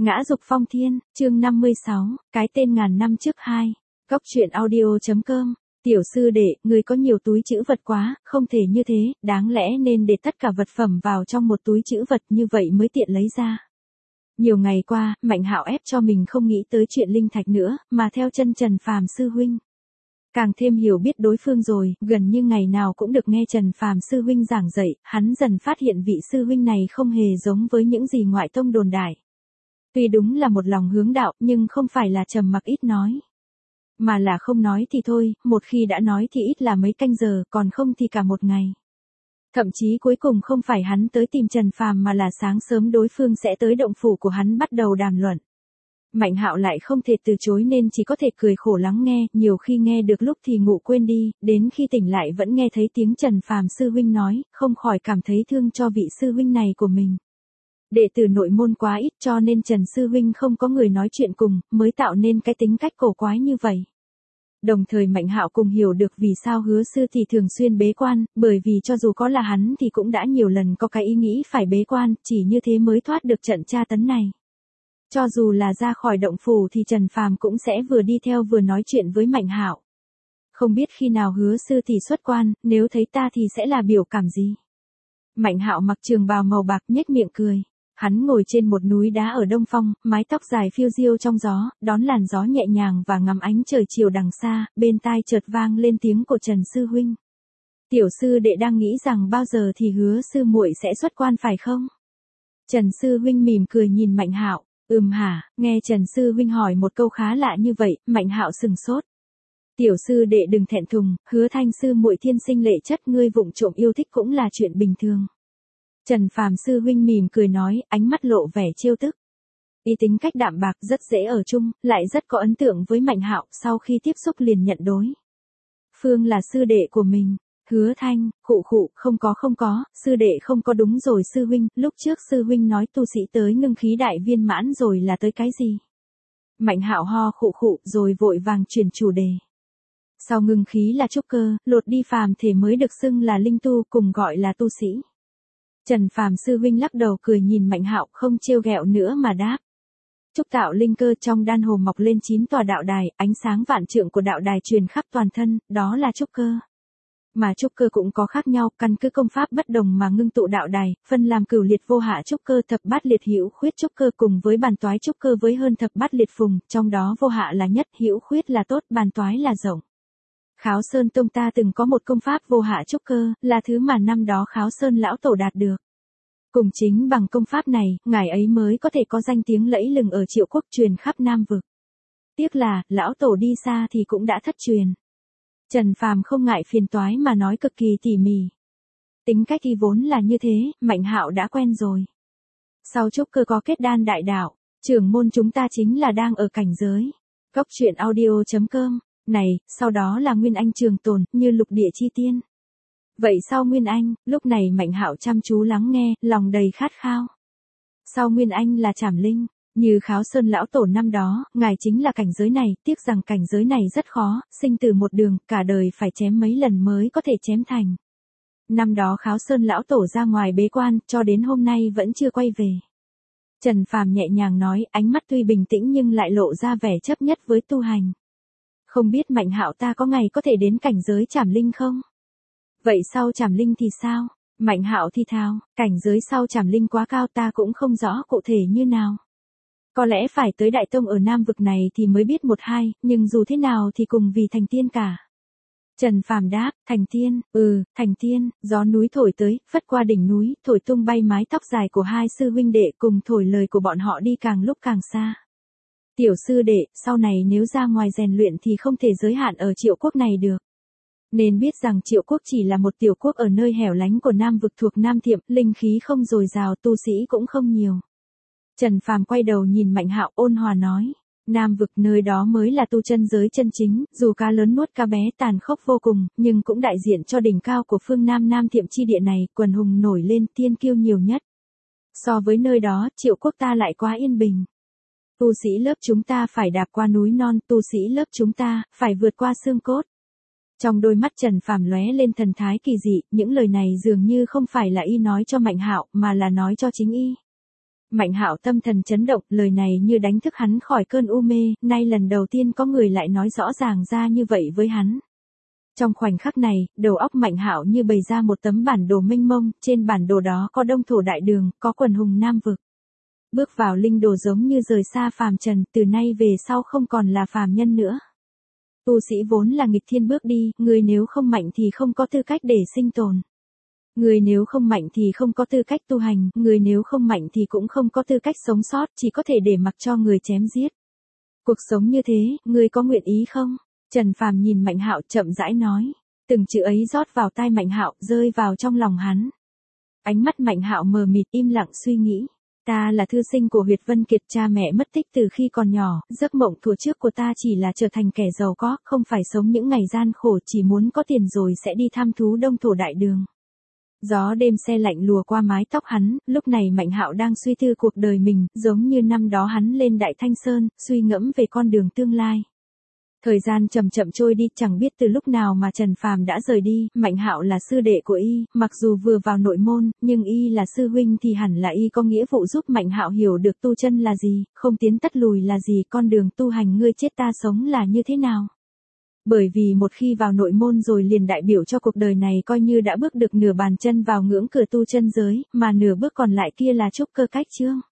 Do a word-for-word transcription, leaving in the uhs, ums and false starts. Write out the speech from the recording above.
Ngã dục phong thiên, chương năm mươi sáu, cái tên ngàn năm trước hai. Góc truyện audio.com. Tiểu sư đệ, người có nhiều túi trữ vật quá, không thể như thế, đáng lẽ nên để tất cả vật phẩm vào trong một túi trữ vật như vậy mới tiện lấy ra. Nhiều ngày qua, Mạnh Hạo ép cho mình không nghĩ tới chuyện linh thạch nữa, mà theo chân Trần Phàm sư huynh. Càng thêm hiểu biết đối phương rồi, gần như ngày nào cũng được nghe Trần Phàm sư huynh giảng dạy, hắn dần phát hiện vị sư huynh này không hề giống với những gì ngoại tông đồn đại. Tuy đúng là một lòng hướng đạo, nhưng không phải là trầm mặc ít nói. Mà là không nói thì thôi, một khi đã nói thì ít là mấy canh giờ, còn không thì cả một ngày. Thậm chí cuối cùng không phải hắn tới tìm Trần Phàm mà là sáng sớm đối phương sẽ tới động phủ của hắn bắt đầu đàm luận. Mạnh Hạo lại không thể từ chối nên chỉ có thể cười khổ lắng nghe, nhiều khi nghe được lúc thì ngủ quên đi, đến khi tỉnh lại vẫn nghe thấy tiếng Trần Phàm sư huynh nói, không khỏi cảm thấy thương cho vị sư huynh này của mình. Đệ tử nội môn quá ít cho nên Trần sư huynh không có người nói chuyện cùng, mới tạo nên cái tính cách cổ quái như vậy. Đồng thời Mạnh Hạo cùng hiểu được vì sao Hứa sư thì thường xuyên bế quan, bởi vì cho dù có là hắn thì cũng đã nhiều lần có cái ý nghĩ phải bế quan, chỉ như thế mới thoát được trận tra tấn này. Cho dù là ra khỏi động phủ thì Trần Phàm cũng sẽ vừa đi theo vừa nói chuyện với Mạnh Hạo. Không biết khi nào Hứa sư thì xuất quan, nếu thấy ta thì sẽ là biểu cảm gì? Mạnh Hạo mặc trường bào màu bạc nhếch miệng cười. Hắn ngồi trên một núi đá ở Đông Phong, mái tóc dài phiêu diêu trong gió, đón làn gió nhẹ nhàng và ngắm ánh trời chiều đằng xa, bên tai chợt vang lên tiếng của Trần sư huynh. Tiểu sư đệ đang nghĩ rằng bao giờ thì Hứa sư muội sẽ xuất quan phải không? Trần sư huynh mỉm cười nhìn Mạnh Hạo, ừm hả, nghe Trần sư huynh hỏi một câu khá lạ như vậy, Mạnh Hạo sừng sốt. Tiểu sư đệ đừng thẹn thùng, Hứa thanh sư muội thiên sinh lệ chất, ngươi vụng trộm yêu thích cũng là chuyện bình thường. Trần Phàm sư huynh mỉm cười nói, ánh mắt lộ vẻ trêu tức. Y tính cách đạm bạc rất dễ ở chung, lại rất có ấn tượng với Mạnh Hạo, sau khi tiếp xúc liền nhận đối. Phương là sư đệ của mình. Hứa thanh, khụ khụ, không có không có, sư đệ không có đúng rồi sư huynh, lúc trước sư huynh nói tu sĩ tới ngưng khí đại viên mãn rồi là tới cái gì? Mạnh Hạo ho khụ khụ rồi vội vàng chuyển chủ đề. Sau ngưng khí là trúc cơ, lột đi phàm thể mới được xưng là linh tu, cùng gọi là tu sĩ. Trần Phàm sư huynh lắc đầu cười nhìn Mạnh Hạo, không trêu ghẹo nữa mà đáp. Trúc tạo linh cơ, trong đan hồ mọc lên chín tòa đạo đài, ánh sáng vạn trượng của đạo đài truyền khắp toàn thân, đó là trúc cơ. Mà trúc cơ cũng có khác nhau, căn cứ công pháp bất đồng mà ngưng tụ đạo đài, phân làm cửu liệt vô hạ trúc cơ, thập bát liệt hữu khuyết trúc cơ cùng với bàn toái trúc cơ với hơn thập bát liệt phùng, trong đó vô hạ là nhất, hữu khuyết là tốt, bàn toái là rộng. Kháo Sơn Tông ta từng có một công pháp vô hạ trúc cơ, là thứ mà năm đó Kháo Sơn lão tổ đạt được. Cùng chính bằng công pháp này, ngài ấy mới có thể có danh tiếng lẫy lừng ở Triệu Quốc, truyền khắp Nam vực. Tiếc là, lão tổ đi xa thì cũng đã thất truyền. Trần Phàm không ngại phiền toái mà nói cực kỳ tỉ mỉ. Tính cách y vốn là như thế, Mạnh Hạo đã quen rồi. Sau trúc cơ có kết đan đại đạo, trưởng môn chúng ta chính là đang ở cảnh giới. Góc truyện audio.com. Này, sau đó là Nguyên Anh trường tồn, như lục địa chi tiên. Vậy sau Nguyên Anh, lúc này Mạnh Hạo chăm chú lắng nghe, lòng đầy khát khao. Sau Nguyên Anh là Trảm Linh, như Kháo Sơn lão tổ năm đó, ngài chính là cảnh giới này, tiếc rằng cảnh giới này rất khó, sinh từ một đường, cả đời phải chém mấy lần mới có thể chém thành. Năm đó Kháo Sơn lão tổ ra ngoài bế quan, cho đến hôm nay vẫn chưa quay về. Trần Phàm nhẹ nhàng nói, ánh mắt tuy bình tĩnh nhưng lại lộ ra vẻ chấp nhất với tu hành. Không biết Mạnh Hạo ta có ngày có thể đến cảnh giới Trảm Linh không? Vậy sau Trảm Linh thì sao? Mạnh Hạo thì thào, cảnh giới sau Trảm Linh quá cao, ta cũng không rõ cụ thể như nào. Có lẽ phải tới Đại Tông ở Nam vực này thì mới biết một hai, nhưng dù thế nào thì cùng vì thành tiên cả. Trần Phàm đáp, thành tiên, ừ, thành tiên, gió núi thổi tới, phất qua đỉnh núi, thổi tung bay mái tóc dài của hai sư huynh đệ, cùng thổi lời của bọn họ đi càng lúc càng xa. Tiểu sư đệ, sau này nếu ra ngoài rèn luyện thì không thể giới hạn ở Triệu Quốc này được. Nên biết rằng Triệu Quốc chỉ là một tiểu quốc ở nơi hẻo lánh của Nam vực thuộc Nam Thiệm, linh khí không dồi dào, tu sĩ cũng không nhiều. Trần Phàm quay đầu nhìn Mạnh Hạo, ôn hòa nói, Nam vực nơi đó mới là tu chân giới chân chính, dù cá lớn nuốt cá bé tàn khốc vô cùng, nhưng cũng đại diện cho đỉnh cao của phương Nam Nam Thiệm chi địa này, quần hùng nổi lên, tiên kiêu nhiều nhất. So với nơi đó, Triệu Quốc ta lại quá yên bình. Tu sĩ lớp chúng ta phải đạp qua núi non, tu sĩ lớp chúng ta phải vượt qua xương cốt. Trong đôi mắt Trần Phàm lóe lên thần thái kỳ dị, những lời này dường như không phải là y nói cho Mạnh Hạo, mà là nói cho chính y. Mạnh Hạo tâm thần chấn động, lời này như đánh thức hắn khỏi cơn u mê, nay lần đầu tiên có người lại nói rõ ràng ra như vậy với hắn. Trong khoảnh khắc này, đầu óc Mạnh Hạo như bày ra một tấm bản đồ mênh mông, trên bản đồ đó có Đông Thổ Đại Đường, có quần hùng Nam Vực. Bước vào linh đồ giống như rời xa phàm trần, từ nay về sau không còn là phàm nhân nữa. Tu sĩ vốn là nghịch thiên bước đi, người nếu không mạnh thì không có tư cách để sinh tồn. Người nếu không mạnh thì không có tư cách tu hành, người nếu không mạnh thì cũng không có tư cách sống sót, chỉ có thể để mặc cho người chém giết. Cuộc sống như thế, người có nguyện ý không? Trần Phàm nhìn Mạnh Hạo chậm rãi nói, từng chữ ấy rót vào tai Mạnh Hạo, rơi vào trong lòng hắn. Ánh mắt Mạnh Hạo mờ mịt im lặng suy nghĩ. Ta là thư sinh của Huyệt Vân Kiệt, cha mẹ mất tích từ khi còn nhỏ, giấc mộng thuở trước của ta chỉ là trở thành kẻ giàu có, không phải sống những ngày gian khổ, chỉ muốn có tiền rồi sẽ đi thăm thú Đông Thổ Đại Đường. Gió đêm se lạnh lùa qua mái tóc hắn, lúc này Mạnh Hạo đang suy tư cuộc đời mình, giống như năm đó hắn lên Đại Thanh Sơn, suy ngẫm về con đường tương lai. Thời gian chậm chậm trôi đi, chẳng biết từ lúc nào mà Trần Phàm đã rời đi. Mạnh Hạo là sư đệ của y, mặc dù vừa vào nội môn, nhưng y là sư huynh thì hẳn là y có nghĩa vụ giúp Mạnh Hạo hiểu được tu chân là gì, không tiến tất lùi là gì, con đường tu hành ngươi chết ta sống là như thế nào. Bởi vì một khi vào nội môn rồi liền đại biểu cho cuộc đời này coi như đã bước được nửa bàn chân vào ngưỡng cửa tu chân giới, mà nửa bước còn lại kia là trúc cơ cách chương.